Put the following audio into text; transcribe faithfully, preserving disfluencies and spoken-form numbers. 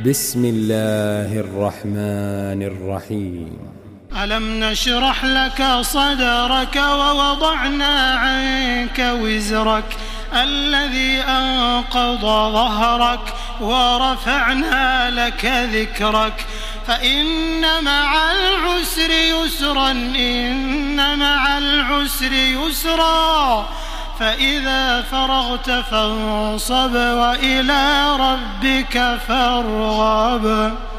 بسم الله الرحمن الرحيم. ألم نشرح لك صدرك ووضعنا عنك وزرك الذي أنقض ظهرك ورفعنا لك ذكرك فإن مع العسر يسرا إن مع العسر يسرا فإذا فرغت فانصب وإلى ربك فارغب.